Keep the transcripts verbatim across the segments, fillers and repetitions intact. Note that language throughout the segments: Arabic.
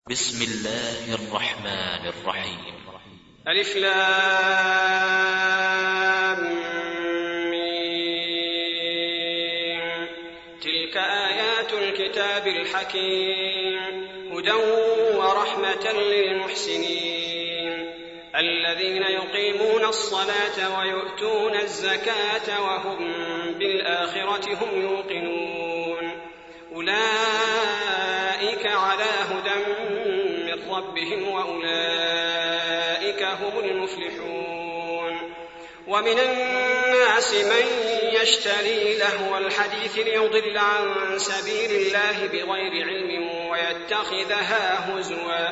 بسم الله الرحمن الرحيم. ألف لام ميم. تلك آيات الكتاب الحكيم هدى ورحمة للمحسنين الذين يقيمون الصلاة ويؤتون الزكاة وهم بالآخرة هم يوقنون أولئك على هدى من ربهم وأولئك هم المفلحون. ومن الناس من يشتري لهو الحديث ليضل عن سبيل الله بغير علم ويتخذها هزوا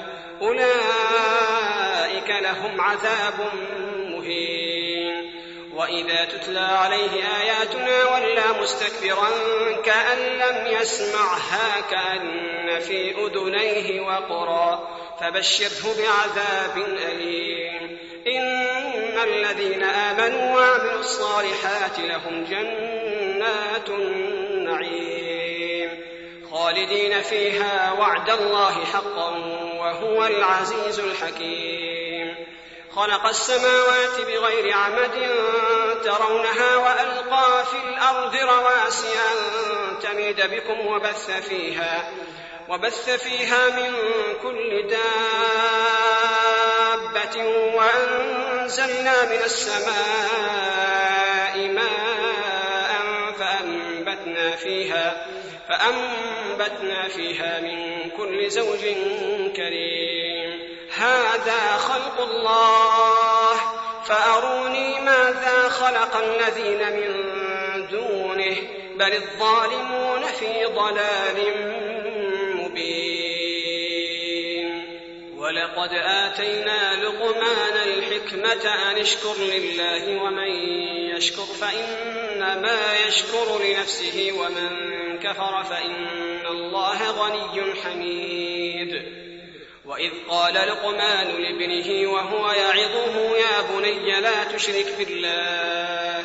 أولئك لهم عذاب مهين. وإذا تتلى عليه آياتنا ولى مستكبرا كأن لم يسمعها كأن في أذنيه وقرا فبشره بعذاب أليم. إن الذين آمنوا وعملوا الصالحات لهم جنات النعيم خالدين فيها وعد الله حقا وهو العزيز الحكيم. خلق السماوات بغير عمد ترونها وألقى في الأرض رواسي أن تميد بكم وبث فيها, وبث فيها من كل دابة وأنزلنا من السماء ماء فأنبتنا فيها, فأنبتنا فيها من كل زوج كريم. هذا خلق الله فأروني ماذا خلق الذين من دونه بل الظالمون في ضلال مبين. ولقد آتينا لقمان الحكمة أن اشكر لله ومن يشكر فإنما يشكر لنفسه ومن كفر فإن الله غني حميد. وإذ قال لقمان لابنه وهو يعظه يا بني لا تشرك بالله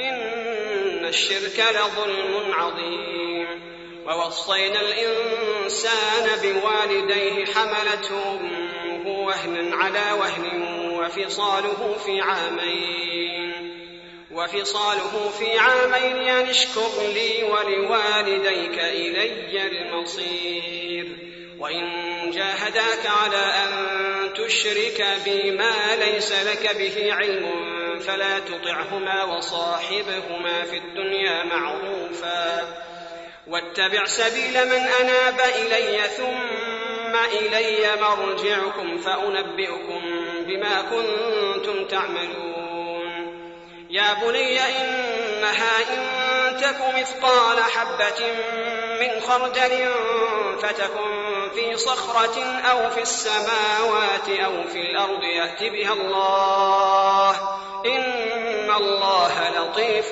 إن الشرك لظلم عظيم. ووصينا الإنسان بوالديه حملته أمه وهنا على وهن وفصاله في عامين وفصاله في عامين أن اشكر لي ولوالديك إلي المصير. وإن جاهداك على أن تشرك بي ما ليس لك به علم فلا تطعهما وصاحبهما في الدنيا معروفا واتبع سبيل من أناب إلي ثم إلي مرجعكم فأنبئكم بما كنتم تعملون. يا بني إنها إن تك مثقال حبة من خردل فتكن في صخرة أو في السماوات أو في الأرض يأت بها الله إن الله لطيف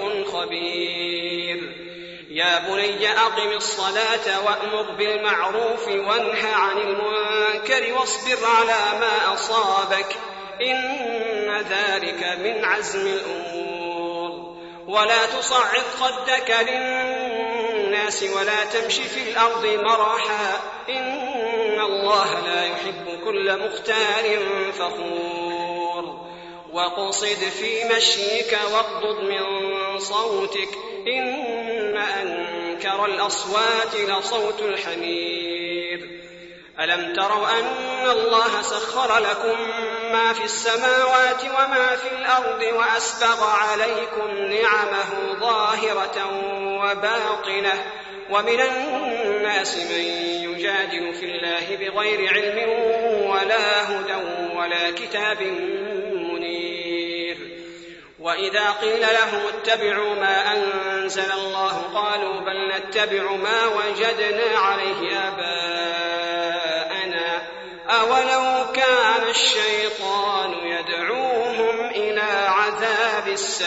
خبير. يا بني أقم الصلاة وأمر بالمعروف وانه عن المنكر واصبر على ما أصابك إن ذلك من عزم الأمور. ولا تصعد خدك للناس ولا تمشي في الأرض مرحا إن الله لا يحب كل مختال فخور. وقصد في مشيك واغضض من صوتك إن أنكر الأصوات لصوت الحمير. ألم تروا أن الله سخر لكم ما في السماوات وما في الأرض وأسبغ عليكم نعمه ظاهرة وباطنة ومن الناس من يجادل في الله بغير علم ولا هدى ولا كتاب منير. وإذا قيل لهم اتبعوا ما أنزل الله قالوا بل نتبع ما وجدنا عليه آباءنا أولو كان الشيطان يدعوهم إلى عذاب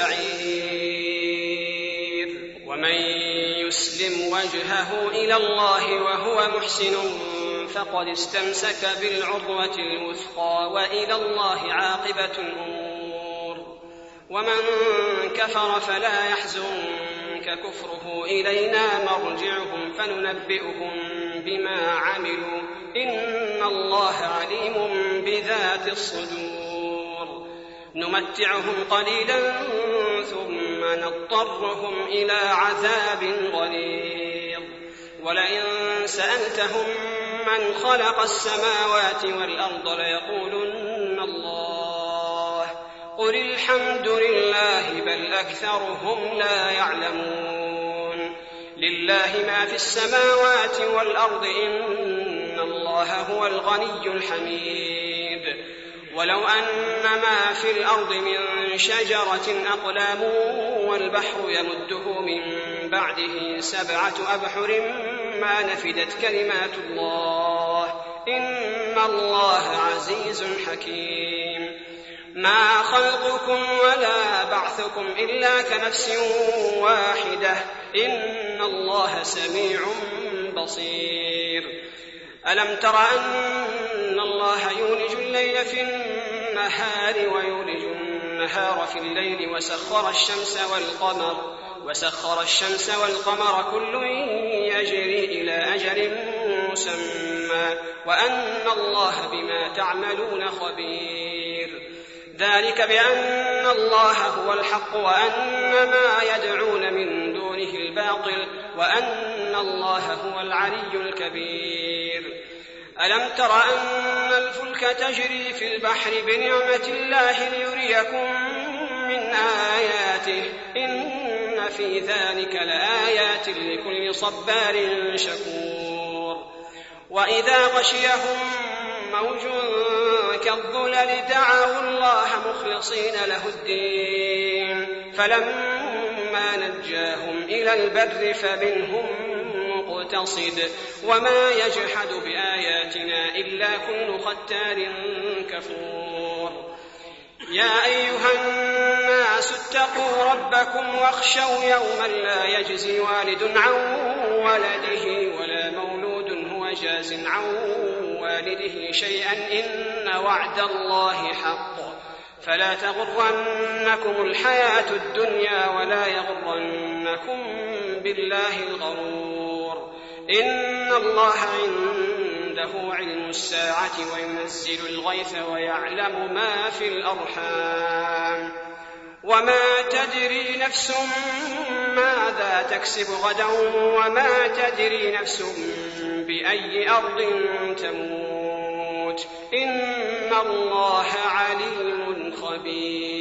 السعير. ومن يسلم وجهه إلى الله وهو محسن فقد استمسك بالعروة الوثقى وإلى الله عاقبة الأمور. ومن كفر فلا يحزنك كفره إلينا مرجعهم فننبئهم بما عملوا إن الله عليم بذات الصدور نمتعهم قليلا ثم نضطرهم إلى عذاب غليظ ولئن سألتهم من خلق السماوات والأرض ليقولن الله قل الحمد لله بل أكثرهم لا يعلمون لله ما في السماوات والأرض إن الله هو الغني الحميد ولو أن ما في الأرض من شجرة أقلام والبحر يمده من بعده سبعة أبحر ما نفدت كلمات الله إن الله عزيز حكيم ما خلقكم ولا بعثكم إلا كنفس واحدة إن الله سميع بصير ألم تر أن الله يولج الليل في النهار ويولج النهار في الليل وسخر الشمس والقمر وسخر الشمس والقمر كل يجري إلى أجل مسمى وأن الله بما تعملون خبير ذلك بأن الله هو الحق وأن ما يدعون من دونه الباطل وأن الله هو العلي الكبير ألم تر أن الفلك تجري في البحر بنعمة الله ليريكم من آياته إن في ذلك لآيات لكل صبار شكور وإذا غشيهم موج كالظلل دعوا الله مخلصين له الدين فلما نجاهم إلى البر فمنهم مقتصد وما يجحد بآياتنا إلا كل ختار كفور يا أيها الناس اتقوا ربكم واخشوا يوما لا يجزي والد عن ولده ولا مولود هو جاز عن والده شيئا إن وعد الله حق فلا تغرنكم الحياة الدنيا ولا يغرنكم بالله الغرور إن الله عنده علم الساعة وينزل الغيث ويعلم ما في الأرحام وما تدري نفس ماذا تكسب غدا وما تدري نفس بأي أرض تموت إن الله عليم خبير